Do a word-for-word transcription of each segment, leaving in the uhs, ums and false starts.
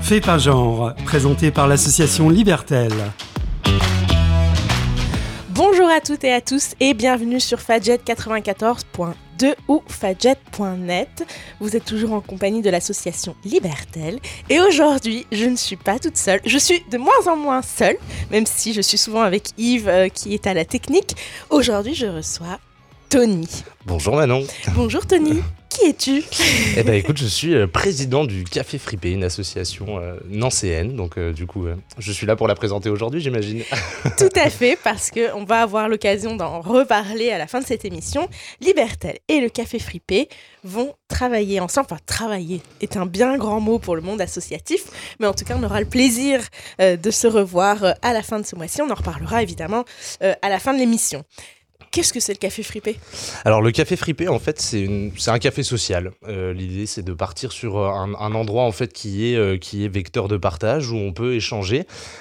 Fais pas genre, présenté par l'association Libertel. Bonjour à toutes et à tous et bienvenue sur Fadjet quatre-vingt-quatorze point deux ou fadjet point net. Vous êtes toujours en compagnie de l'association Libertel et aujourd'hui je ne suis pas toute seule, je suis de moins en moins seule, même si je suis souvent avec Yves euh, qui est à la technique. Aujourd'hui je reçois Tony. Bonjour Manon. Bonjour Tony. Qui es-tu ? Eh ben écoute, je suis euh, président du Café Fripé, une association euh, nancéenne, donc euh, du coup, euh, je suis là pour la présenter aujourd'hui, j'imagine. Tout à fait, parce qu'on va avoir l'occasion d'en reparler à la fin de cette émission. Libertel et le Café Fripé vont travailler ensemble, enfin travailler est un bien grand mot pour le monde associatif, mais en tout cas on aura le plaisir euh, de se revoir euh, à la fin de ce mois-ci, on en reparlera évidemment euh, à la fin de l'émission. Qu'est-ce que c'est le Café Fripé ? Alors le Café Fripé, en fait, c'est, une, c'est un café social. Euh, l'idée, c'est de partir sur un, un endroit en fait qui est, euh, qui est vecteur de partage, où on peut échanger,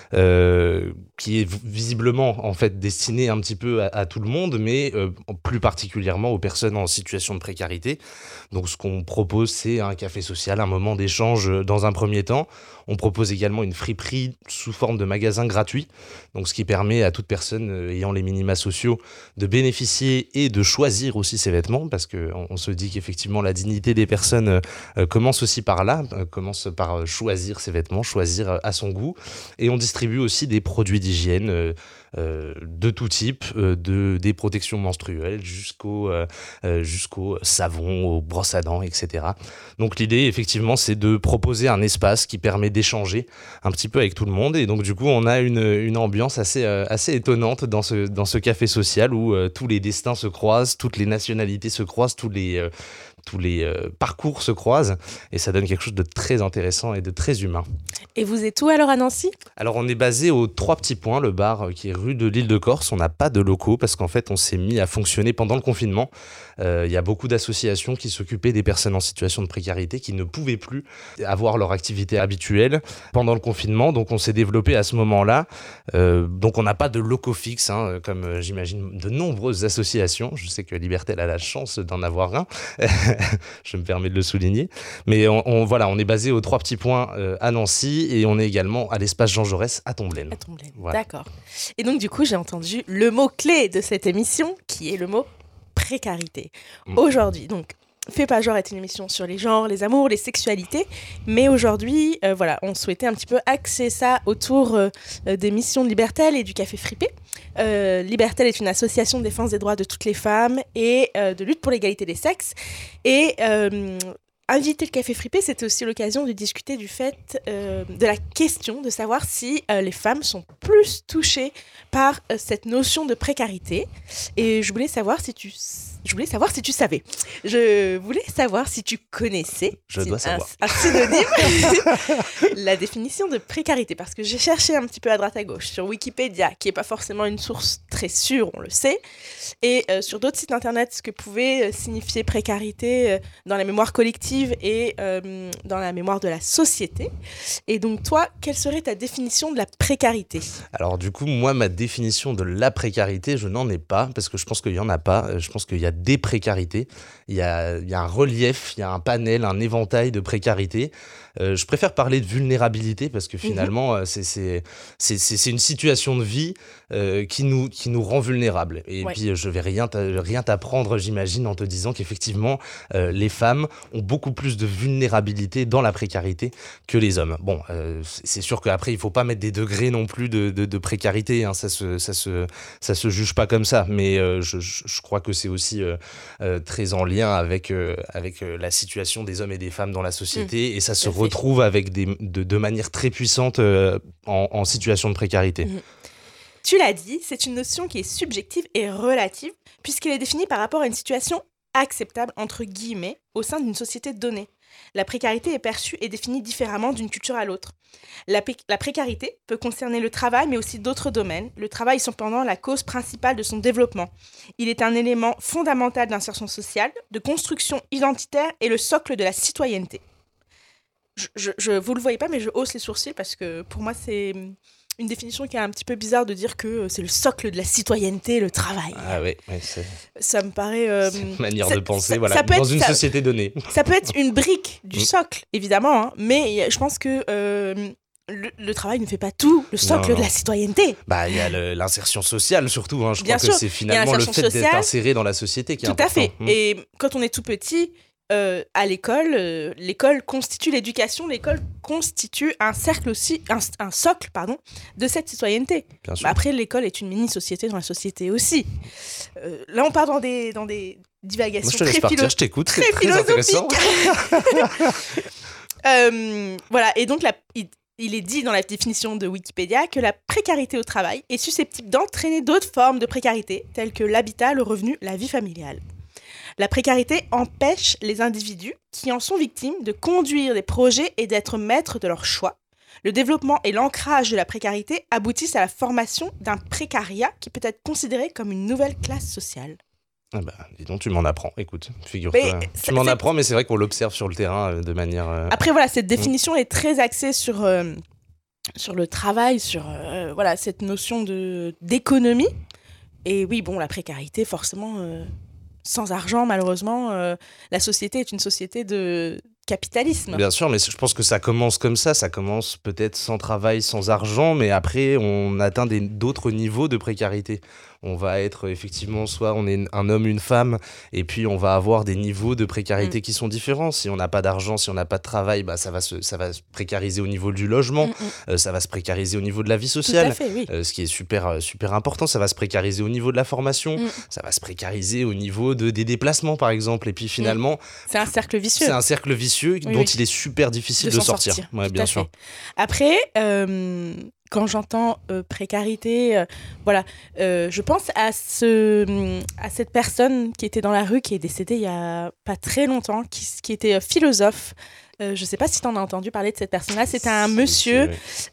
euh, qui est visiblement en fait destiné un petit peu à, à tout le monde, mais euh, plus particulièrement aux personnes en situation de précarité. Donc ce qu'on propose, c'est un café social, un moment d'échange dans un premier temps. On propose également une friperie sous forme de magasin gratuit, donc ce qui permet à toute personne euh, ayant les minima sociaux de bénéficier et de choisir aussi ses vêtements, parce qu'on on se dit qu'effectivement la dignité des personnes euh, commence aussi par là, euh, commence par choisir ses vêtements, choisir euh, à son goût. Et on distribue aussi des produits d'hygiène euh, euh, de tout type, euh, de, des protections menstruelles jusqu'au, euh, euh, jusqu'au savon, aux brosses à dents, et cetera. Donc l'idée effectivement c'est de proposer un espace qui permet d'échanger un petit peu avec tout le monde, et donc du coup on a une, une ambiance assez, euh, assez étonnante dans ce, dans ce café social où euh, tous les destins se croisent, toutes les nationalités se croisent, tous les, euh, tous les euh, parcours se croisent, et ça donne quelque chose de très intéressant et de très humain. Et vous êtes où alors à Nancy ? Alors on est basé aux Trois Petits Points, le bar euh, qui est rue de l'Île de Corse. On n'a pas de locaux parce qu'en fait on s'est mis à fonctionner pendant le confinement. Il euh, y a beaucoup d'associations qui s'occupaient des personnes en situation de précarité qui ne pouvaient plus avoir leur activité habituelle pendant le confinement, donc on s'est développé à ce moment-là. Euh, donc on n'a pas de locaux fixes, hein, comme euh, j'imagine de nombreuses associations. Je sais que Libertel a la chance d'en avoir un. Je me permets de le souligner. Mais on, on, voilà, on est basé aux Trois Petits Points euh, à Nancy et on est également à l'espace Jean Jaurès à Tomblaine. À Tomblaine, voilà. D'accord. Et donc du coup, j'ai entendu le mot-clé de cette émission, qui est le mot précarité. Mmh. Aujourd'hui, donc, Fais pas genre est une émission sur les genres, les amours, les sexualités, mais aujourd'hui, euh, voilà, on souhaitait un petit peu axer ça autour euh, des missions de Libertel et du Café Fripé. Euh, Libertel est une association de défense des droits de toutes les femmes et euh, de lutte pour l'égalité des sexes. Et euh, inviter le Café Fripé, c'était aussi l'occasion de discuter du fait, euh, de la question de savoir si euh, les femmes sont plus touchées par euh, cette notion de précarité. Et je voulais savoir si tu... Je voulais savoir si tu savais. Je voulais savoir si tu connaissais Je dois savoir. Un, un synonyme, la définition de précarité. Parce que j'ai cherché un petit peu à droite à gauche sur Wikipédia, qui n'est pas forcément une source très sûre, on le sait, et euh, sur d'autres sites internet, ce que pouvait signifier précarité euh, dans la mémoire collective et euh, dans la mémoire de la société. Et donc toi, quelle serait ta définition de la précarité ? Alors du coup, moi, ma définition de la précarité, je n'en ai pas, parce que je pense qu'il n'y en a pas. Je pense qu'il y a des précarités, il y a, il y a un relief, il y a un panel, un éventail de précarité. Euh, je préfère parler de vulnérabilité parce que finalement, mmh. c'est, c'est, c'est, c'est une situation de vie euh, qui, nous, qui nous rend vulnérables. Et ouais. puis, je ne vais rien, t'a, rien t'apprendre, j'imagine, en te disant qu'effectivement, euh, les femmes ont beaucoup plus de vulnérabilité dans la précarité que les hommes. Bon, euh, c'est sûr qu'après, il ne faut pas mettre des degrés non plus de, de, de précarité, hein, ça ne se, ça se, ça se juge pas comme ça, mais euh, je, je crois que c'est aussi euh, euh, très en lien avec, euh, avec euh, la situation des hommes et des femmes dans la société, mmh. et ça se retrouve avec des, de, de manière très puissante euh, en, en situation de précarité. Mmh. Tu l'as dit, c'est une notion qui est subjective et relative, puisqu'elle est définie par rapport à une situation acceptable, entre guillemets, au sein d'une société donnée. La précarité est perçue et définie différemment d'une culture à l'autre. La, p- la précarité peut concerner le travail, mais aussi d'autres domaines. Le travail est cependant la cause principale de son développement. Il est un élément fondamental d'insertion sociale, de construction identitaire et le socle de la citoyenneté. Je, je, je, vous ne le voyez pas, mais je hausse les sourcils parce que pour moi, c'est, une définition qui est un petit peu bizarre de dire que c'est le socle de la citoyenneté, le travail. Ah oui, ouais, c'est... Ça me paraît... Euh, c'est une manière ça, de penser, ça, voilà, ça dans être, une ça, société donnée. Ça peut être une brique du socle, évidemment, hein, mais je pense que euh, le, le travail ne fait pas tout le socle non, non. de la citoyenneté. Bah, il y a le, l'insertion sociale surtout, hein. Je Bien crois sûr, que c'est finalement le fait sociale, d'être inséré dans la société qui est tout important. Tout à fait, mmh. Et quand on est tout petit... Euh, à l'école, euh, l'école constitue l'éducation, l'école constitue un cercle aussi, un, un socle, pardon, de cette citoyenneté. Bah après, l'école est une mini-société dans la société aussi. Euh, là, on part dans des, dans des divagations. Moi, je te laisse très partir, philo- je t'écoute, très c'est très intéressant. euh, voilà, et donc, la, il, il est dit dans la définition de Wikipédia que la précarité au travail est susceptible d'entraîner d'autres formes de précarité, telles que l'habitat, le revenu, la vie familiale. La précarité empêche les individus qui en sont victimes de conduire des projets et d'être maîtres de leurs choix. Le développement et l'ancrage de la précarité aboutissent à la formation d'un précariat qui peut être considéré comme une nouvelle classe sociale. Ah bah, dis donc, tu m'en apprends, écoute, figure-toi. Mais tu m'en c'est... apprends, mais c'est vrai qu'on l'observe sur le terrain euh, de manière... Euh... Après, voilà, cette définition mmh. est très axée sur, euh, sur le travail, sur euh, voilà, cette notion de, d'économie. Et oui, bon, la précarité, forcément... Euh... Sans argent, malheureusement, euh, la société est une société de capitalisme. Bien sûr, mais je pense que ça commence comme ça. Ça commence peut-être sans travail, sans argent, mais après, on atteint des, d'autres niveaux de précarité. On va être effectivement, soit on est un homme, une femme, et puis on va avoir des niveaux de précarité mmh. qui sont différents. Si on n'a pas d'argent, si on n'a pas de travail, bah, ça va se, ça va se précariser au niveau du logement, mmh. euh, ça va se précariser au niveau de la vie sociale, Tout à fait, oui. euh, ce qui est super, super important. Ça va se précariser au niveau de la formation, mmh. ça va se précariser au niveau de, des déplacements, par exemple. Et puis finalement... Mmh. C'est un cercle vicieux. C'est un cercle vicieux oui, dont oui. il est super difficile de, de sortir. sortir. Ouais, bien sûr. Après... Euh... Quand j'entends euh, précarité, euh, voilà, euh, je pense à, ce, à cette personne qui était dans la rue, qui est décédée il n'y a pas très longtemps, qui, qui était euh, philosophe. Euh, je ne sais pas si tu en as entendu parler de cette personne-là. C'était un monsieur...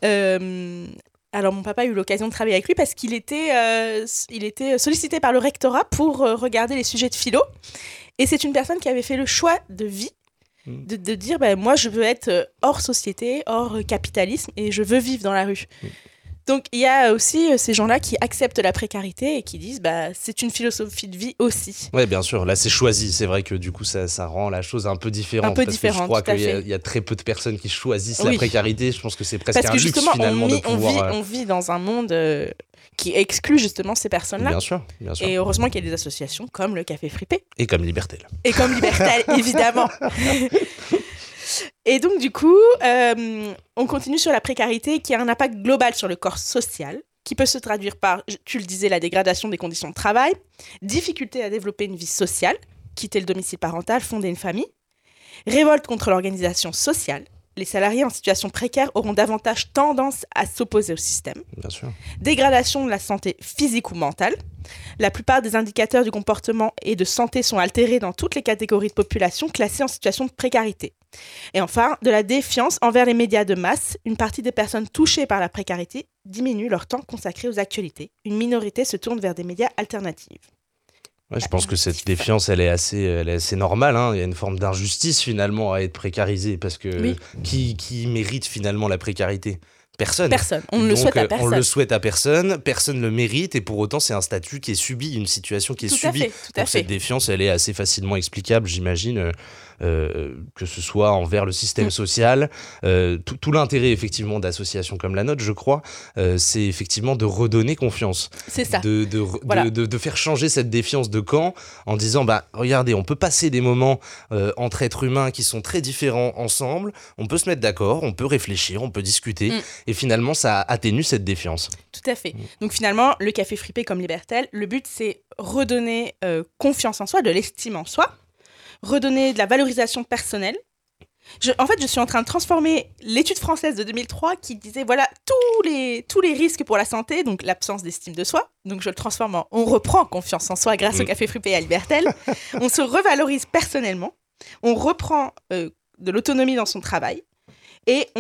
Euh, alors, mon papa a eu l'occasion de travailler avec lui parce qu'il était, euh, il était sollicité par le rectorat pour euh, regarder les sujets de philo. Et c'est une personne qui avait fait le choix de vie De, de dire, ben, moi, je veux être hors société, hors capitalisme, et je veux vivre dans la rue. Mmh. Donc, il y a aussi ces gens-là qui acceptent la précarité et qui disent, bah, c'est une philosophie de vie aussi. Oui, bien sûr. Là, c'est choisi. C'est vrai que du coup, ça, ça rend la chose un peu différente. Un peu parce différente, que je crois qu'il y a, fait. y a très peu de personnes qui choisissent oui. la précarité. Je pense que c'est presque parce un que luxe, finalement, on, de on pouvoir... Vit, euh... on vit dans un monde... Euh, qui exclut justement ces personnes-là. Bien sûr, bien sûr. Et heureusement qu'il y a des associations comme le Café Fripé. Et comme Libertel. Et comme Libertel, évidemment. Et donc, du coup, euh, on continue sur la précarité qui a un impact global sur le corps social, qui peut se traduire par, tu le disais, la dégradation des conditions de travail, difficulté à développer une vie sociale, quitter le domicile parental, fonder une famille, révolte contre l'organisation sociale. Les salariés en situation précaire auront davantage tendance à s'opposer au système. Bien sûr. Dégradation de la santé physique ou mentale. La plupart des indicateurs du comportement et de santé sont altérés dans toutes les catégories de population classées en situation de précarité. Et enfin, de la défiance envers les médias de masse. Une partie des personnes touchées par la précarité diminue leur temps consacré aux actualités. Une minorité se tourne vers des médias alternatifs. Ouais, je pense que cette défiance, elle est assez, elle est assez normale. Hein. Il y a une forme d'injustice finalement à être précarisé parce que oui. qui, qui mérite finalement la précarité ? Personne. Personne. On ne le souhaite à personne. On le souhaite à personne, personne ne le mérite et pour autant c'est un statut qui est subi, une situation qui est tout subie. À fait, tout à Donc fait. cette défiance, elle est assez facilement explicable, j'imagine, euh, que ce soit envers le système mmh. social. Euh, tout, tout l'intérêt effectivement d'associations comme la nôtre, je crois, euh, c'est effectivement de redonner confiance. C'est ça. De, de, voilà. de, de, de faire changer cette défiance de camp en disant, bah regardez, on peut passer des moments euh, entre êtres humains qui sont très différents ensemble, on peut se mettre d'accord, on peut réfléchir, on peut discuter. Mmh. Et finalement, ça atténue cette défiance. Tout à fait. Donc finalement, le Café Fripé comme Libertel, le but, c'est redonner euh, confiance en soi, de l'estime en soi, redonner de la valorisation personnelle. Je, en fait, je suis en train de transformer l'étude française de deux mille trois qui disait, voilà, tous les, tous les risques pour la santé, donc l'absence d'estime de soi. Donc je le transforme en on reprend confiance en soi grâce mmh. au Café Fripé et à Libertel. On se revalorise personnellement, on reprend euh, de l'autonomie dans son travail et on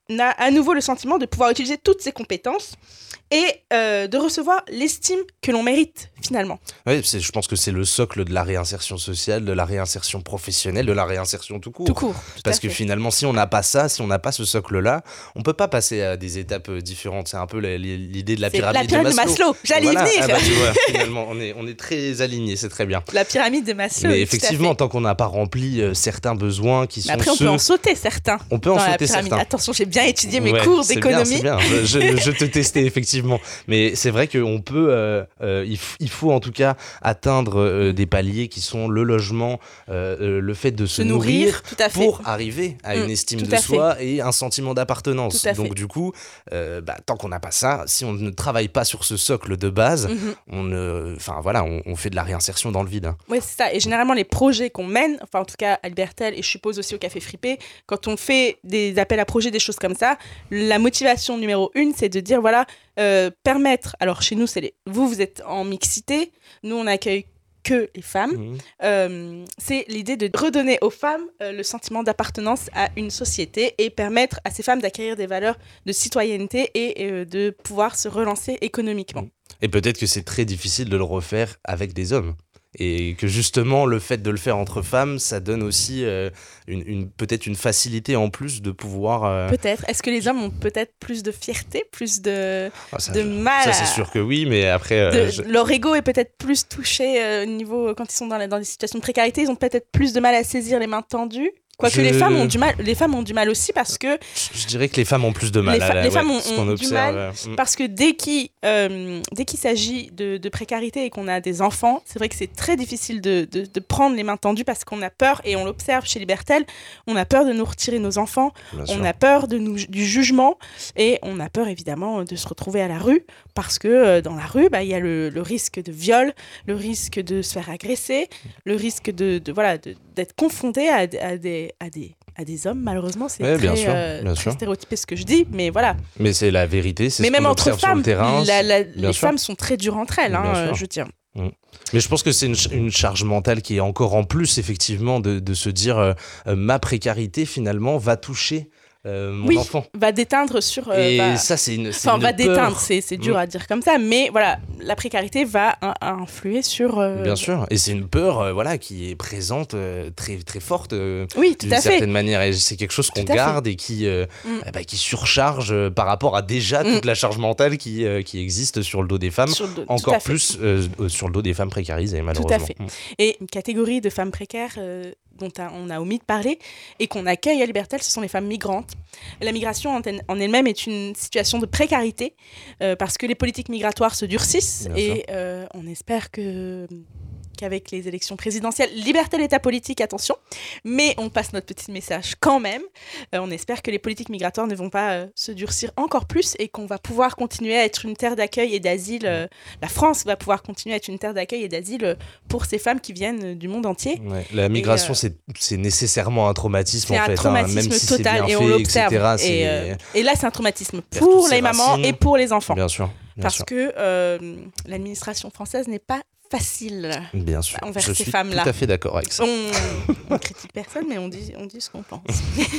a à nouveau le sentiment de pouvoir utiliser toutes ses compétences et euh, de recevoir l'estime que l'on mérite finalement. Oui, c'est, je pense que c'est le socle de la réinsertion sociale, de la réinsertion professionnelle, de la réinsertion tout court. Tout court. Tout Parce que fait. Finalement, si on n'a pas ça, si on n'a pas ce socle-là, on peut pas passer à des étapes différentes. C'est un peu l'idée de la c'est pyramide, la pyramide de Maslow. De Maslow. J'allais voilà. y venir. Ah bah, tu vois, finalement, on est, on est très alignés, c'est très bien. La pyramide de Maslow. Mais effectivement, tant qu'on n'a pas rempli euh, certains besoins qui Mais sont après, on ceux... peut en sauter certains. On peut en sauter certains. Attention, j'ai bien étudié mes ouais, cours c'est d'économie. Bien, c'est bien. Je, je te testais effectivement. Mais c'est vrai qu'on peut, euh, euh, il, f- il faut en tout cas atteindre euh, des paliers qui sont le logement, euh, le fait de se, se nourrir, nourrir tout à fait. pour arriver à une mmh, estime de soi fait. Et un sentiment d'appartenance. Donc fait. Du coup, euh, bah, tant qu'on n'a pas ça, si on ne travaille pas sur ce socle de base, mmh. on, euh, voilà, on, on fait de la réinsertion dans le vide. Hein. Oui, c'est ça. Et généralement, les projets qu'on mène, enfin en tout cas à Libertel et je suppose aussi au Café Fripé, quand on fait des appels à projets, des choses comme ça, la motivation numéro une, c'est de dire voilà, euh, permettre. Alors chez nous, c'est les, vous, vous êtes en mixité, nous on accueille que les femmes. Mmh. Euh, c'est l'idée de redonner aux femmes euh, le sentiment d'appartenance à une société et permettre à ces femmes d'acquérir des valeurs de citoyenneté et euh, de pouvoir se relancer économiquement. Et peut-être que c'est très difficile de le refaire avec des hommes. Et que justement, le fait de le faire entre femmes, ça donne aussi euh, une, une, peut-être une facilité en plus de pouvoir... Euh... Peut-être. Est-ce que les hommes ont peut-être plus de fierté, plus de, ah, ça, de je, mal Ça, à... c'est sûr que oui, mais après... Euh, de, je... Leur ego est peut-être plus touché euh, au niveau... Quand ils sont dans, la, dans des situations de précarité, ils ont peut-être plus de mal à saisir les mains tendues. Quoique je... les femmes ont du mal, les femmes ont du mal aussi parce que... Je dirais que les femmes ont plus de mal. Les, fa- à la, les femmes ouais, ont, ce qu'on ont observe, du mal euh, parce que dès qu'il, euh, dès qu'il s'agit de, de précarité et qu'on a des enfants, c'est vrai que c'est très difficile de, de, de prendre les mains tendues parce qu'on a peur, et on l'observe chez Libertel, on a peur de nous retirer nos enfants, Bien on sûr. a peur de nous, du jugement, et on a peur évidemment de se retrouver à la rue parce que euh, dans la rue, bah, y a le, le risque de viol, le risque de se faire agresser, le risque de, de, voilà, de, d'être confronté à, à des... À des à des hommes, malheureusement, c'est ouais, très, bien sûr, euh, bien très sûr. stéréotypé ce que je dis, mais voilà. Mais c'est la vérité, c'est mais ce même qu'on entre observe femmes, sur le terrain. La, la, les sûr. femmes sont très dures entre elles, hein, euh, je tiens. Mmh. Mais je pense que c'est une, une charge mentale qui est encore en plus, effectivement, de, de se dire euh, euh, ma précarité, finalement, va toucher Euh, mon oui, enfant. va déteindre sur... Euh, et va... ça, c'est une, c'est enfin, une va peur. déteindre, c'est, c'est dur mmh. à dire comme ça, mais voilà, la précarité va in- influer sur... Euh... Bien sûr, et c'est une peur euh, voilà, qui est présente, euh, très, très forte, euh, oui, tout d'une à certaine fait. manière, et c'est quelque chose qu'on tout garde et qui, euh, mmh. eh ben, qui surcharge euh, par rapport à déjà mmh. toute la charge mentale qui, euh, qui existe sur le dos des femmes, do- encore plus euh, sur le dos des femmes précarisées, malheureusement. Tout à fait. Mmh. Et une catégorie de femmes précaires... Euh... dont on a omis de parler et qu'on accueille à Libertel, ce sont les femmes migrantes. La migration en elle-même est une situation de précarité euh, parce que les politiques migratoires se durcissent. Bien et euh, on espère que qu'avec les élections présidentielles, Libertel est apolitique, attention, mais on passe notre petit message quand même. Euh, on espère que les politiques migratoires ne vont pas euh, se durcir encore plus et qu'on va pouvoir continuer à être une terre d'accueil et d'asile. Euh, la France va pouvoir continuer à être une terre d'accueil et d'asile euh, pour ces femmes qui viennent euh, du monde entier. Ouais, la migration, euh, c'est, c'est nécessairement un traumatisme, c'est en fait. C'est un traumatisme hein, même si total c'est bien et fait, on l'observe. et cetera, c'est... Et, euh, et là, c'est un traumatisme pour les mamans racines. Et pour les enfants. Bien sûr. Bien parce sûr. que euh, l'administration française n'est pas facile Bien sûr. envers Je ces suis femmes-là. tout à fait d'accord avec ça. On, on critique personne, mais on dit, on dit ce qu'on pense.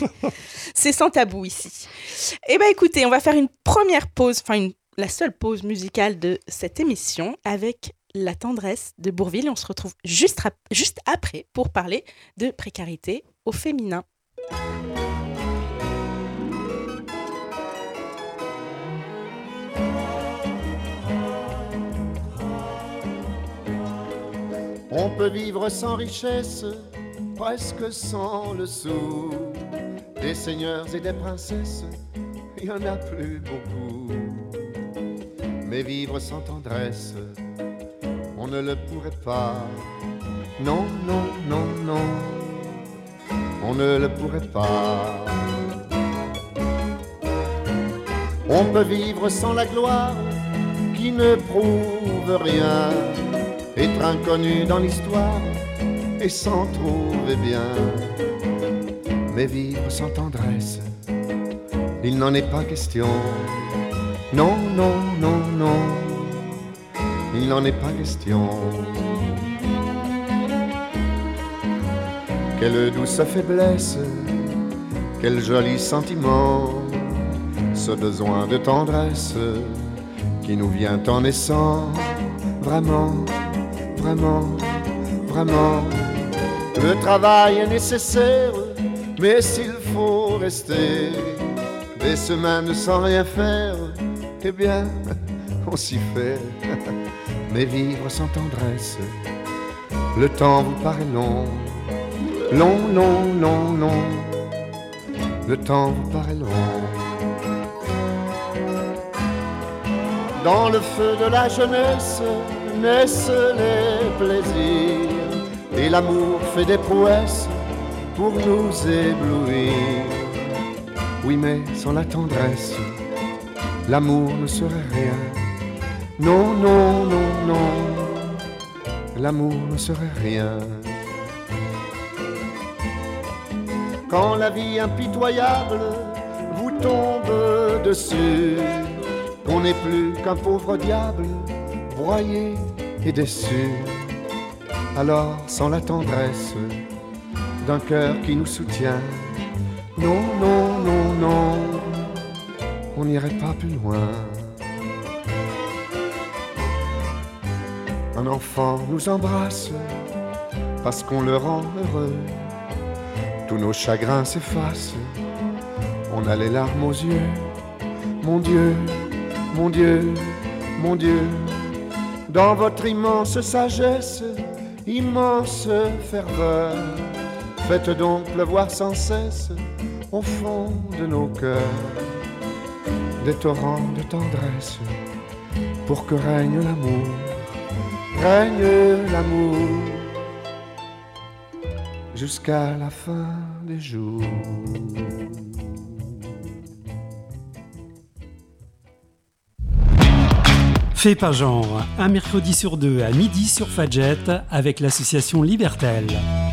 C'est sans tabou ici. Eh bien, écoutez, on va faire une première pause, enfin, une, la seule pause musicale de cette émission avec La Tendresse de Bourvil. Et on se retrouve juste, rap- juste après pour parler de précarité au féminin. On peut vivre sans richesse, presque sans le sou. Des seigneurs et des princesses, il y en a plus beaucoup. Mais vivre sans tendresse, on ne le pourrait pas. Non, non, non, non, on ne le pourrait pas. On peut vivre sans la gloire qui ne prouve rien, être inconnu dans l'histoire et s'en trouver bien. Mais vivre sans tendresse, il n'en est pas question. Non, non, non, non, il n'en est pas question. Quelle douce faiblesse, quel joli sentiment, ce besoin de tendresse qui nous vient en naissant. Vraiment, vraiment, vraiment. Le travail est nécessaire, mais s'il faut rester des semaines sans rien faire, eh bien, on s'y fait. Mais vivre sans tendresse, le temps vous paraît long. Long, long, long, long. Le temps vous paraît long. Dans le feu de la jeunesse naissent les plaisirs, et l'amour fait des prouesses pour nous éblouir. Oui, mais sans la tendresse, l'amour ne serait rien. Non, non, non, non, l'amour ne serait rien. Quand la vie impitoyable vous tombe dessus, qu'on n'est plus qu'un pauvre diable, broyé et déçu, alors sans la tendresse d'un cœur qui nous soutient, non, non, non, non, on n'irait pas plus loin. Un enfant nous embrasse parce qu'on le rend heureux. Tous nos chagrins s'effacent, on a les larmes aux yeux. Mon Dieu, mon Dieu, mon Dieu, dans votre immense sagesse, immense ferveur, faites donc pleuvoir sans cesse au fond de nos cœurs des torrents de tendresse pour que règne l'amour. Règne l'amour jusqu'à la fin des jours. Fait pas genre, un mercredi sur deux à midi sur Fadjet avec l'association Libertel.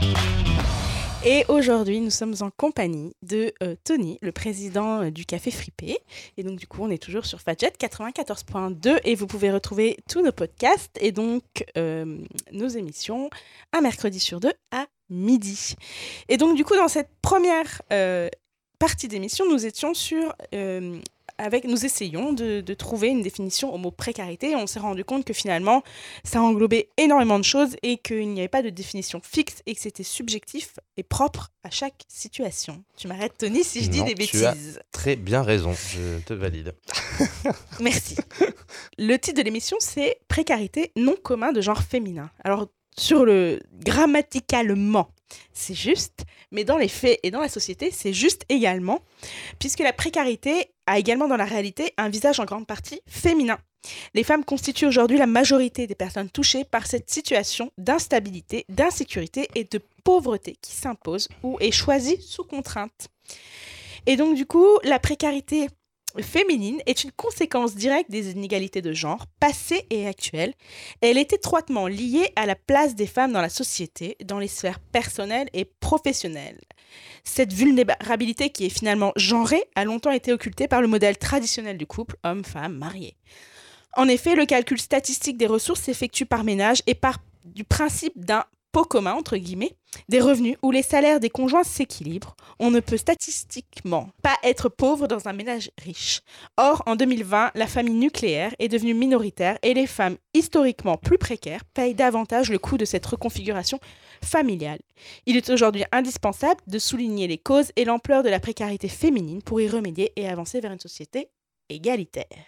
Et aujourd'hui, nous sommes en compagnie de euh, Tony, le président euh, du Café Fripé. Et donc, du coup, on est toujours sur Fadjet quatre-vingt-quatorze point deux et vous pouvez retrouver tous nos podcasts et donc euh, nos émissions un mercredi sur deux à midi. Et donc, du coup, dans cette première euh, partie d'émission, nous étions sur... Euh, Avec, nous essayons de, de trouver une définition au mot précarité. On s'est rendu compte que finalement, ça englobait énormément de choses et qu'il n'y avait pas de définition fixe et que c'était subjectif et propre à chaque situation. Tu m'arrêtes, Tony, si je dis Non, des bêtises. Tu as très bien raison, je te valide. Merci. Le titre de l'émission, c'est « Précarité, nom commun de genre féminin ». Alors, sur le grammaticalement, c'est juste, mais dans les faits et dans la société, c'est juste également, puisque la précarité a également dans la réalité un visage en grande partie féminin. Les femmes constituent aujourd'hui la majorité des personnes touchées par cette situation d'instabilité, d'insécurité et de pauvreté qui s'impose ou est choisie sous contrainte. Et donc du coup, la précarité féminine est une conséquence directe des inégalités de genre, passées et actuelles. Elle est étroitement liée à la place des femmes dans la société, dans les sphères personnelles et professionnelles. Cette vulnérabilité qui est finalement genrée a longtemps été occultée par le modèle traditionnel du couple homme-femme marié. En effet, le calcul statistique des ressources s'effectue par ménage et par du principe d'un pot commun, entre guillemets, des revenus où les salaires des conjoints s'équilibrent. On ne peut statistiquement pas être pauvre dans un ménage riche. Or, en deux mille vingt, la famille nucléaire est devenue minoritaire et les femmes historiquement plus précaires payent davantage le coût de cette reconfiguration familiale. Il est aujourd'hui indispensable de souligner les causes et l'ampleur de la précarité féminine pour y remédier et avancer vers une société égalitaire.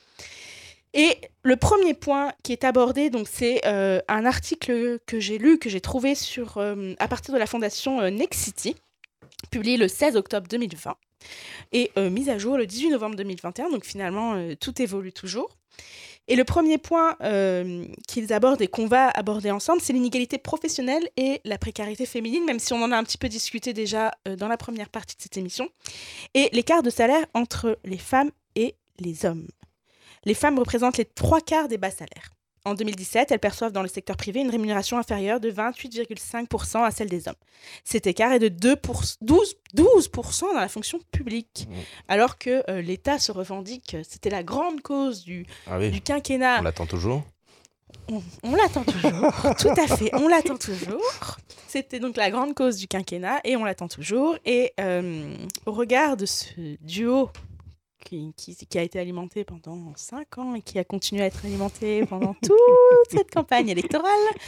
Et le premier point qui est abordé, donc, c'est euh, un article que j'ai lu, que j'ai trouvé sur, euh, à partir de la fondation euh, Nexity, publié le seize octobre deux mille vingt et euh, mis à jour le dix-huit novembre deux mille vingt et un. Donc finalement, euh, tout évolue toujours. Et le premier point euh, qu'ils abordent et qu'on va aborder ensemble, c'est l'inégalité professionnelle et la précarité féminine, même si on en a un petit peu discuté déjà euh, dans la première partie de cette émission, et l'écart de salaire entre les femmes et les hommes. Les femmes représentent les trois quarts des bas salaires. En deux mille dix-sept, elles perçoivent dans le secteur privé une rémunération inférieure de vingt-huit virgule cinq pour cent à celle des hommes. Cet écart est de deux pour cent, douze, douze pour cent dans la fonction publique, mmh. alors que euh, l'État se revendique, c'était la grande cause du, ah oui. du quinquennat. On l'attend toujours On, on l'attend toujours, tout à fait, on l'attend toujours. C'était donc la grande cause du quinquennat et on l'attend toujours. Et euh, au regard de ce duo qui, qui, qui a été alimenté pendant cinq ans et qui a continué à être alimenté pendant toute cette campagne électorale.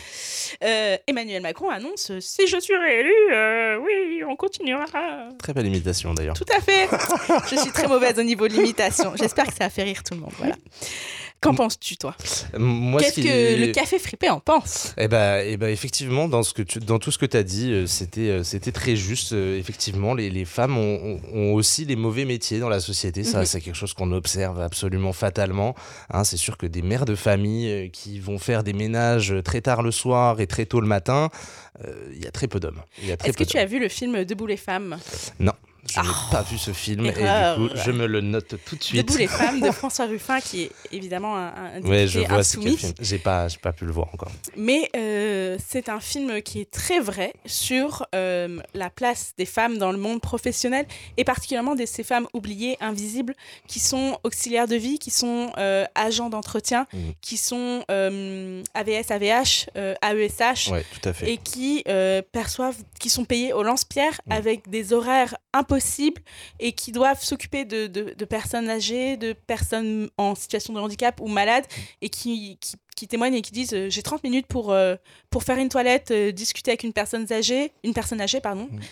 Euh, Emmanuel Macron annonce « Si je suis réélu, euh, oui, on continuera ». Très belle imitation d'ailleurs. Tout à fait. Je suis très mauvaise au niveau de l'imitation. J'espère que ça a fait rire tout le monde. Voilà. Qu'en penses-tu, toi ? Moi, Qu'est-ce ce que qui... le café fripé en pense ? Eh ben, eh ben, effectivement, dans, ce que tu, dans tout ce que tu as dit, euh, c'était, euh, c'était très juste. Euh, effectivement, les, les femmes ont, ont, ont aussi les mauvais métiers dans la société. Ça, mm-hmm. c'est quelque chose qu'on observe absolument fatalement. Hein, c'est sûr que des mères de famille euh, qui vont faire des ménages très tard le soir et très tôt le matin, il euh, y a très peu d'hommes. Y a très Est-ce peu que d'hommes. tu as vu le film Debout les femmes ? Non. Je n'ai oh, pas vu ce film erreur. Et du coup, je me le note tout de suite. Debout les femmes de François Ruffin, qui est évidemment un, un député ouais, je vois insoumis. C'est quel film. J'ai pas, j'ai pas pu le voir encore. Mais euh, c'est un film qui est très vrai sur euh, la place des femmes dans le monde professionnel et particulièrement de ces femmes oubliées, invisibles, qui sont auxiliaires de vie, qui sont euh, agents d'entretien, mmh. qui sont euh, A V S, A V H, euh, A E S H, ouais, tout à fait. et qui euh, perçoivent, qui sont payées au lance-pierre mmh. avec des horaires impossibles et qui doivent s'occuper de, de, de personnes âgées, de personnes en situation de handicap ou malades et qui, qui, qui témoignent et qui disent euh, j'ai trente minutes pour, euh, pour faire une toilette, euh, discuter avec une personne âgée, une personne âgée pardon. Mmh.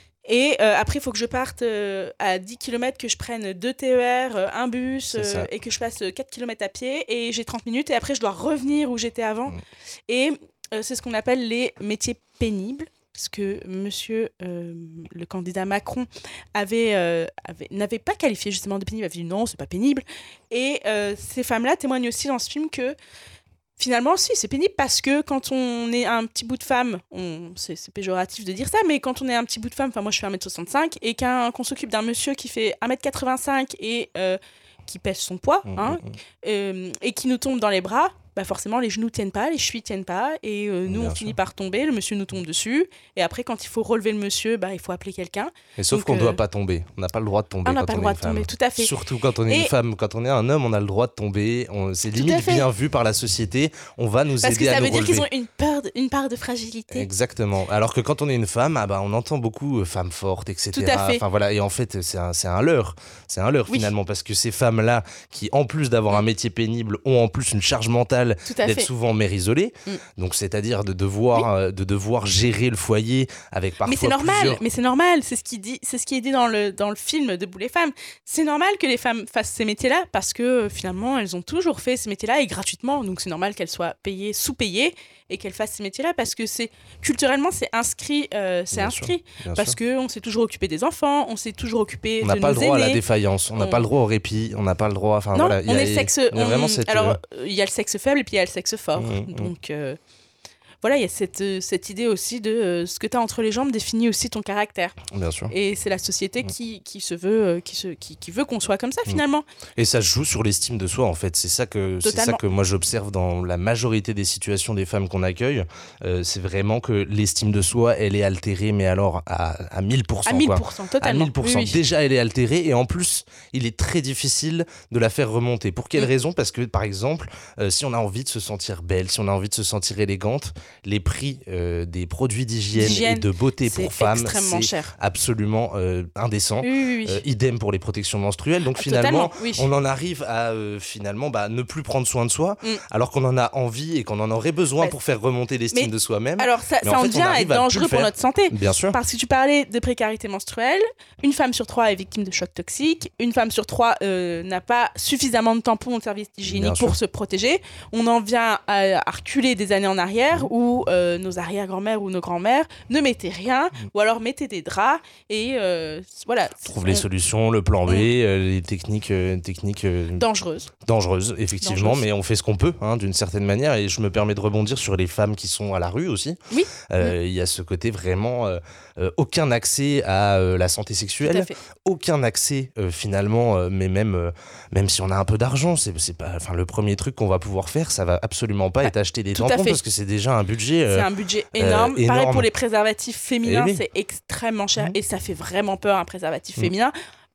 Et euh, après, il faut que je parte euh, à dix kilomètres, que je prenne deux T E R, euh, un bus euh, et que je fasse quatre kilomètres à pied et j'ai trente minutes et après je dois revenir où j'étais avant. Mmh. Et euh, c'est ce qu'on appelle les métiers pénibles. Ce que monsieur euh, le candidat Macron avait, euh, avait, n'avait pas qualifié justement de pénible, il avait dit non, c'est pas pénible. Et euh, ces femmes-là témoignent aussi dans ce film que finalement, si, c'est pénible parce que quand on est un petit bout de femme, on, c'est, c'est péjoratif de dire ça, mais quand on est un petit bout de femme, enfin moi je fais un mètre soixante-cinq, et qu'un, qu'on s'occupe d'un monsieur qui fait un mètre quatre-vingt-cinq et euh, qui pèse son poids, mmh, hein, mmh. Euh, et qui nous tombe dans les bras, bah forcément les genoux tiennent pas, les chevilles tiennent pas et euh, nous Bien on sûr. finit par tomber, le monsieur nous tombe dessus et après quand il faut relever le monsieur, bah il faut appeler quelqu'un. Et sauf Donc, qu'on ne euh... doit pas tomber, on n'a pas le droit de tomber on quand n'a pas on le droit est une de femme. tomber, tout à fait. Surtout quand on est et... une femme, quand on est un homme, on a le droit de tomber, on... c'est limite bien vu par la société, on va nous Parce aider à nous relever. Parce que ça veut dire qu'ils ont une part, de, une part de fragilité. Exactement, alors que quand on est une femme, ah bah, on entend beaucoup euh, femme forte, et cetera. Tout à fait. Enfin, voilà, et en fait c'est un, c'est un leurre, c'est un leurre oui. finalement, parce que ces femmes-là qui en plus d'avoir un métier pénible ont en plus une charge mentale d'être fait. souvent mères isolées. Mm. Donc c'est-à-dire de devoir oui. euh, de devoir gérer le foyer avec parfois mais c'est normal plusieurs... mais c'est normal c'est ce qui dit c'est ce qui est dit dans le dans le film Debout les femmes. C'est normal que les femmes fassent ces métiers-là parce que euh, finalement elles ont toujours fait ces métiers-là et gratuitement, donc c'est normal qu'elles soient payées sous-payées et qu'elles fassent ces métiers-là parce que c'est culturellement c'est inscrit euh, c'est bien inscrit sûr, parce que on s'est toujours occupé des enfants, on s'est toujours occupé de nos aînés. On n'a pas le droit aînés. à la défaillance, on n'a on... pas le droit au répit, on n'a pas le droit enfin non, voilà, on y a, est sexe y a on... vraiment cette alors il y a le sexe faible et puis il y a le sexe fort. Mmh, donc euh, voilà, il y a cette, euh, cette idée aussi de euh, ce que tu as entre les jambes définit aussi ton caractère. Bien sûr. Et c'est la société mmh. qui, qui, se veut, euh, qui, se, qui, qui veut qu'on soit comme ça, mmh. finalement. Et ça se joue sur l'estime de soi, en fait. C'est ça que, c'est ça que moi, j'observe dans la majorité des situations des femmes qu'on accueille. Euh, c'est vraiment que l'estime de soi, elle est altérée, mais alors à, à mille pour cent. À mille pour cent, quoi. Totalement. À mille pour cent. Oui, oui. Déjà, elle est altérée. Et en plus, il est très difficile de la faire remonter. Pour quelle mmh. raison ? Parce que, par exemple, euh, si on a envie de se sentir belle, si on a envie de se sentir élégante, les prix... Euh, des produits d'hygiène, d'hygiène et de beauté pour femmes, c'est cher. absolument euh, indécent. Oui, oui, oui. Euh, idem pour les protections menstruelles. Donc ah, finalement, oui. on en arrive à euh, finalement bah, ne plus prendre soin de soi, mm. alors qu'on en a envie et qu'on en aurait besoin bah, pour faire remonter l'estime de soi-même. Alors ça, ça en, en fait, vient à être dangereux pour notre santé. Bien sûr. Parce que tu parlais de précarité menstruelle. Une femme sur trois est victime de choc toxique. Une femme sur trois euh, n'a pas suffisamment de tampons ou de services hygiéniques pour sûr. se protéger. On en vient à, à reculer des années en arrière mm. où euh, nos arrière-grand-mères ou nos grands-mères ne mettaient rien, mmh. ou alors mettaient des draps et euh, voilà. Trouve on... les solutions, le plan B, mmh. euh, les techniques, euh, techniques euh, dangereuses. Dangereuses, effectivement, Dangereuse. Mais on fait ce qu'on peut, hein, d'une certaine manière. Et je me permets de rebondir sur les femmes qui sont à la rue aussi. Oui. Il euh, mmh. y a ce côté vraiment euh, euh, aucun accès à euh, la santé sexuelle, aucun accès euh, finalement, euh, mais même euh, même si on a un peu d'argent, c'est c'est pas, enfin le premier truc qu'on va pouvoir faire, ça va absolument pas ah, être acheter des tampons parce que c'est déjà un budget. Euh, c'est un budget énorme. Euh, énorme. Pareil pour les préservatifs féminins, oui. c'est extrêmement cher mmh. et ça fait vraiment peur un préservatif mmh. féminin.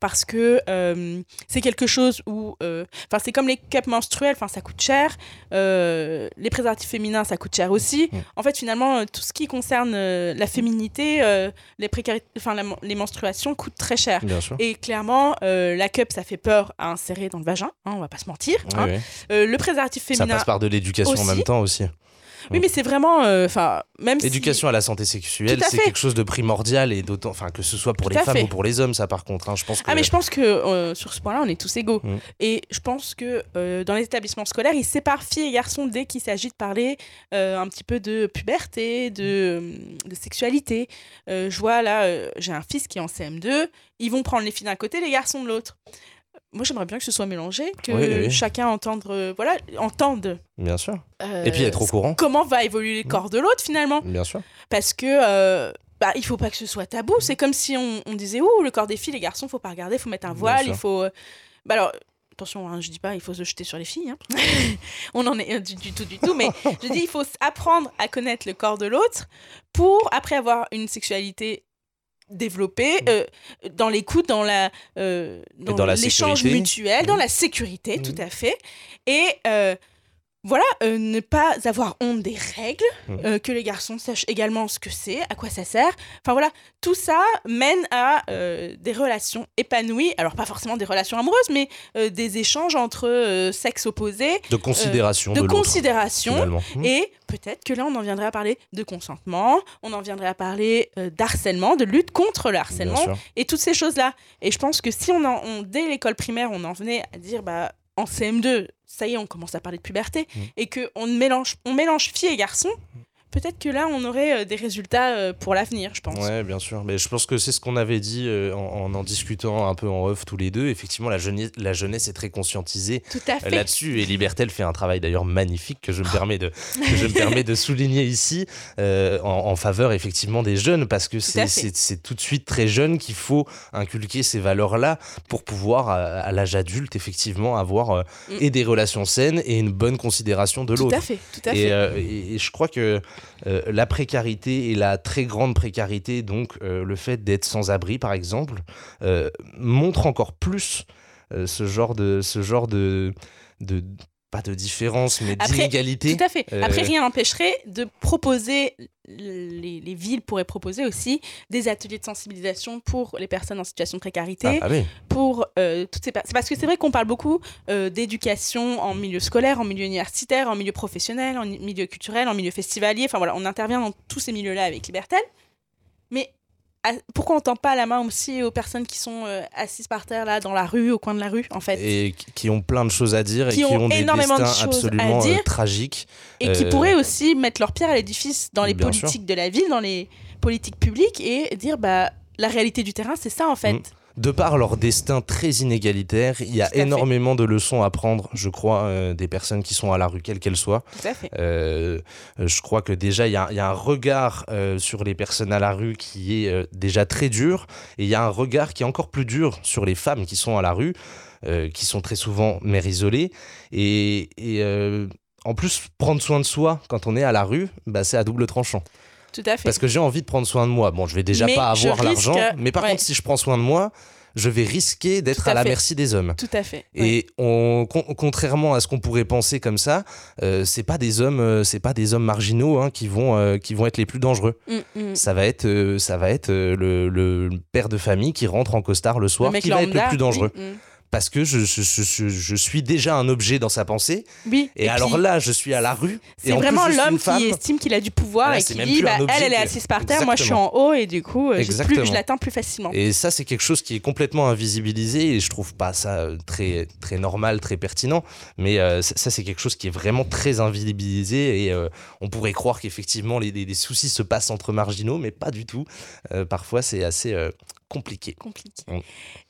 parce que euh, c'est quelque chose où... Enfin, euh, c'est comme les cups menstruels, ça coûte cher. Euh, les préservatifs féminins, ça coûte cher aussi. Mmh. En fait, finalement, euh, tout ce qui concerne euh, la féminité, euh, les, précari- enfin, la, les menstruations coûtent très cher. Bien sûr. Et clairement, euh, la cup, ça fait peur à insérer dans le vagin, hein, on va pas se mentir. Oui, hein. oui. Euh, le préservatif féminin... Ça passe par de l'éducation aussi. en même temps aussi. Oui, mais c'est vraiment, enfin, euh, même l'éducation si... à la santé sexuelle, c'est quelque chose de primordial et d'autant, enfin, que ce soit pour Tout les à femmes fait. ou pour les hommes, ça par contre, hein, je pense que. Ah mais je pense que euh, sur ce point-là, on est tous égaux. Mmh. Et je pense que euh, dans les établissements scolaires, ils séparent filles et garçons dès qu'il s'agit de parler euh, un petit peu de puberté, de, de sexualité. Euh, je vois là, euh, j'ai un fils qui est en C M deux. Ils vont prendre les filles d'un côté, les garçons de l'autre. Moi, j'aimerais bien que ce soit mélangé, que oui, oui. chacun entende, euh, voilà, entende. Bien sûr. Euh, et puis être au courant. Comment va évoluer le corps de l'autre finalement. Bien sûr. Parce que euh, bah, il faut pas que ce soit tabou. C'est comme si on, on disait ouh, le corps des filles, les garçons, faut pas regarder, faut mettre un voile, il faut. Euh... Bah alors. Attention, hein, je dis pas il faut se jeter sur les filles. Hein. On en est euh, du, du tout, du tout. Mais je dis il faut apprendre à connaître le corps de l'autre pour après avoir une sexualité développée euh, dans l'écoute, dans, la, euh, dans, dans la l'échange sécurité. mutuel, mmh. dans la sécurité, mmh. tout à fait. Et euh, voilà, euh, ne pas avoir honte des règles, mmh. euh, que les garçons sachent également ce que c'est, à quoi ça sert. Enfin voilà, tout ça mène à euh, des relations épanouies. Alors pas forcément des relations amoureuses, mais euh, des échanges entre euh, sexes opposés. De considération. Euh, de, de considération. Mmh. Et peut-être que là, on en viendrait à parler de consentement, on en viendrait à parler euh, d'harcèlement, de lutte contre le harcèlement, et toutes ces choses-là. Et je pense que si on, en, on dès l'école primaire, on en venait à dire... bah en C M deux, ça y est, on commence à parler de puberté, mmh. et qu'on mélange, on mélange filles et garçons, peut-être que là, on aurait euh, des résultats euh, pour l'avenir, je pense. Ouais, bien sûr. Mais je pense que c'est ce qu'on avait dit euh, en, en en discutant un peu en off tous les deux. Effectivement, la jeunesse, la jeunesse est très conscientisée Tout à fait. Euh, là-dessus. Et Libertel fait un travail d'ailleurs magnifique que je me permets de, que je me permets de souligner ici euh, en, en faveur effectivement des jeunes, parce que c'est, c'est, c'est tout de suite très jeune qu'il faut inculquer ces valeurs-là pour pouvoir, à, à l'âge adulte, effectivement, avoir euh, mm. et des relations saines et une bonne considération de tout l'autre. Tout à fait, tout à et, fait. Euh, et, et je crois que Euh, la précarité et la très grande précarité, donc euh, le fait d'être sans abri par exemple, euh, montre encore plus euh, ce genre de, ce genre de, de pas de différence mais Après, d'inégalité. Tout à fait. Euh... Après, rien n'empêcherait de proposer, les, les villes pourraient proposer aussi des ateliers de sensibilisation pour les personnes en situation de précarité. Ah, ah oui. Pour euh, toutes ces personnes. Parce que c'est vrai qu'on parle beaucoup euh, d'éducation en milieu scolaire, en milieu universitaire, en milieu professionnel, en milieu culturel, en milieu festivalier. Enfin voilà, on intervient dans tous ces milieux-là avec Libertel. Mais pourquoi on ne tend pas la main aussi aux personnes qui sont euh, assises par terre là dans la rue, au coin de la rue en fait, et qui ont plein de choses à dire qui et qui ont, ont des énormément destins de choses absolument à dire, euh, tragiques et euh... qui pourraient aussi mettre leur pierre à l'édifice dans les Bien politiques sûr. de la ville, dans les politiques publiques, et dire bah la réalité du terrain c'est ça en fait. Mmh. De par leur destin très inégalitaire, il y a énormément de leçons à prendre, je crois, euh, des personnes qui sont à la rue, quelles qu'elles soient. Tout à fait. Euh, je crois que déjà, il y a, il y a un regard euh, sur les personnes à la rue qui est euh, déjà très dur, et il y a un regard qui est encore plus dur sur les femmes qui sont à la rue, euh, qui sont très souvent mères isolées, et, et euh, en plus, prendre soin de soi quand on est à la rue, bah, c'est à double tranchant. Tout à fait. Parce que j'ai envie de prendre soin de moi. Bon, je vais déjà mais pas avoir risque... l'argent, mais par ouais. contre, si je prends soin de moi, je vais risquer d'être à, à la merci des hommes. Tout à fait. Et ouais. on, con, contrairement à ce qu'on pourrait penser comme ça, euh, c'est pas des hommes, euh, c'est pas des hommes marginaux hein, qui vont, euh, qui vont être les plus dangereux. Mm, mm. Ça va être, euh, ça va être euh, le, le père de famille qui rentre en costard le soir, le qui va être le plus dangereux. Oui, mm. Parce que je, je, je, je suis déjà un objet dans sa pensée. Oui, et, et alors là, je suis à la rue. C'est et en vraiment plus, l'homme femme, qui estime qu'il a du pouvoir là, et qui dit bah, elle, elle est assise par terre, Exactement. moi je suis en haut et du coup, je, plus, je l'atteins plus facilement. Et ça, c'est quelque chose qui est complètement invisibilisé et je trouve pas ça très, très normal, très pertinent. Mais euh, ça, c'est quelque chose qui est vraiment très invisibilisé et euh, on pourrait croire qu'effectivement, les, les, les soucis se passent entre marginaux, mais pas du tout. Euh, parfois, c'est assez euh, compliqué. Compliqué. On...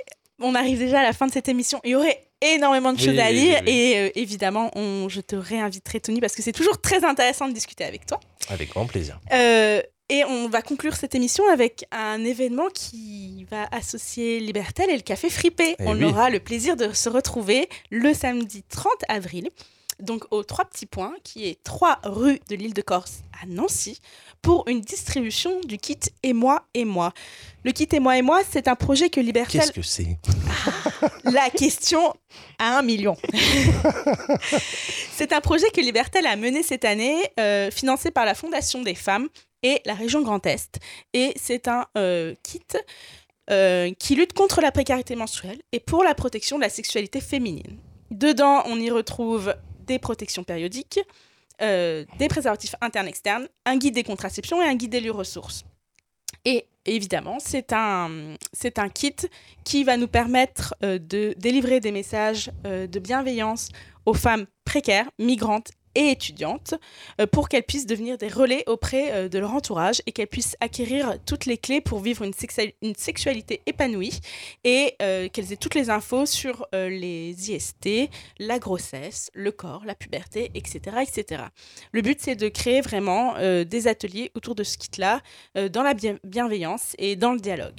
on arrive déjà à la fin de cette émission. Il y aurait énormément de choses oui, à lire oui, oui. et euh, évidemment on, je te réinviterai Tony parce que c'est toujours très intéressant de discuter avec toi. Avec grand plaisir. Euh, et on va conclure cette émission avec un événement qui va associer Libertel et le Café Fripé. Et on oui. aura le plaisir de se retrouver le samedi trente avril donc aux Trois Petits Points, qui est trois rue de l'Île de Corse à Nancy, pour une distribution du kit Et moi et moi. Le kit Et moi et moi, c'est un projet que Libertel... Qu'est-ce que c'est ? La question à un million. C'est un projet que Libertel a mené cette année, euh, financé par la Fondation des femmes et la région Grand Est. Et c'est un euh, kit euh, qui lutte contre la précarité menstruelle et pour la protection de la sexualité féminine. Dedans, on y retrouve des protections périodiques, euh, des préservatifs internes-externes, un guide des contraceptions et un guide des lieux ressources. Et évidemment, c'est un, c'est un kit qui va nous permettre euh, de délivrer des messages euh, de bienveillance aux femmes précaires, migrantes et étudiantes euh, pour qu'elles puissent devenir des relais auprès euh, de leur entourage et qu'elles puissent acquérir toutes les clés pour vivre une, sexa- une sexualité épanouie et euh, qu'elles aient toutes les infos sur euh, les I S T, la grossesse, le corps, la puberté, et cetera, et cetera. Le but, c'est de créer vraiment euh, des ateliers autour de ce kit-là euh, dans la bien- bienveillance et dans le dialogue.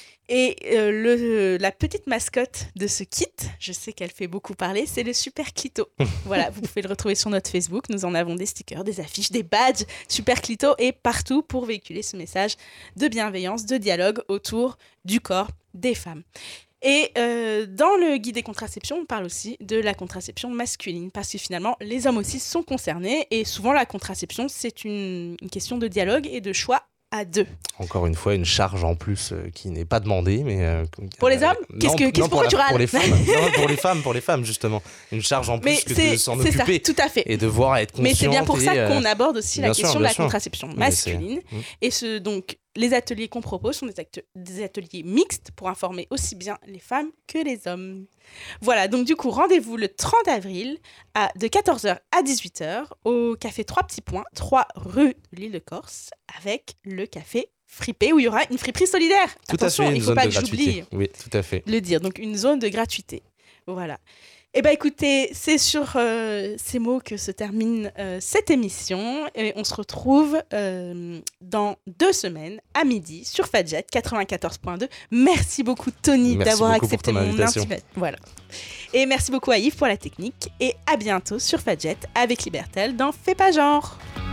Et euh, le, la petite mascotte de ce kit, je sais qu'elle fait beaucoup parler, c'est le Super Clito. Voilà, vous pouvez le retrouver sur notre Facebook. Nous en avons des stickers, des affiches, des badges Super Clito et partout pour véhiculer ce message de bienveillance, de dialogue autour du corps des femmes. Et euh, dans le guide des contraceptions, on parle aussi de la contraception masculine parce que finalement, les hommes aussi sont concernés et souvent la contraception, c'est une, une question de dialogue et de choix à deux. Encore une fois, une charge en plus euh, qui n'est pas demandée, mais euh, pour les hommes, euh, qu'est-ce non, que, qu'est-ce non, pourquoi pour tu la, râles pour les femmes, non, pour les femmes, pour les femmes justement, une charge en plus mais que c'est, de s'en c'est occuper, ça, tout à fait. et devoir être consciente. Mais c'est bien pour ça et, qu'on euh, aborde aussi la sûr, question de la sûr. contraception Mais masculine. c'est... Et ce, donc, les ateliers qu'on propose sont des, acte- des ateliers mixtes pour informer aussi bien les femmes que les hommes. Voilà, donc du coup, rendez-vous le trente avril à, de quatorze heures à dix-huit heures au café Trois Petits Points, trois rue de l'Île de Corse, avec le café Fripé, où il y aura une friperie solidaire. Tout Attention, à fait, une il ne faut zone pas de que j'oublie gratuité. Oui, tout à fait. de le dire. Donc, une zone de gratuité. Voilà. Eh bien, écoutez, c'est sur euh, ces mots que se termine euh, cette émission. Et on se retrouve euh, dans deux semaines, à midi, sur Fadjet quatre-vingt-quatorze point deux. Merci beaucoup, Tony, Merci d'avoir beaucoup accepté pour ton mon invitation. invitation. Voilà. Et merci beaucoup à Yves pour la technique. Et à bientôt sur Fadjet avec Libertel dans Fais pas genre.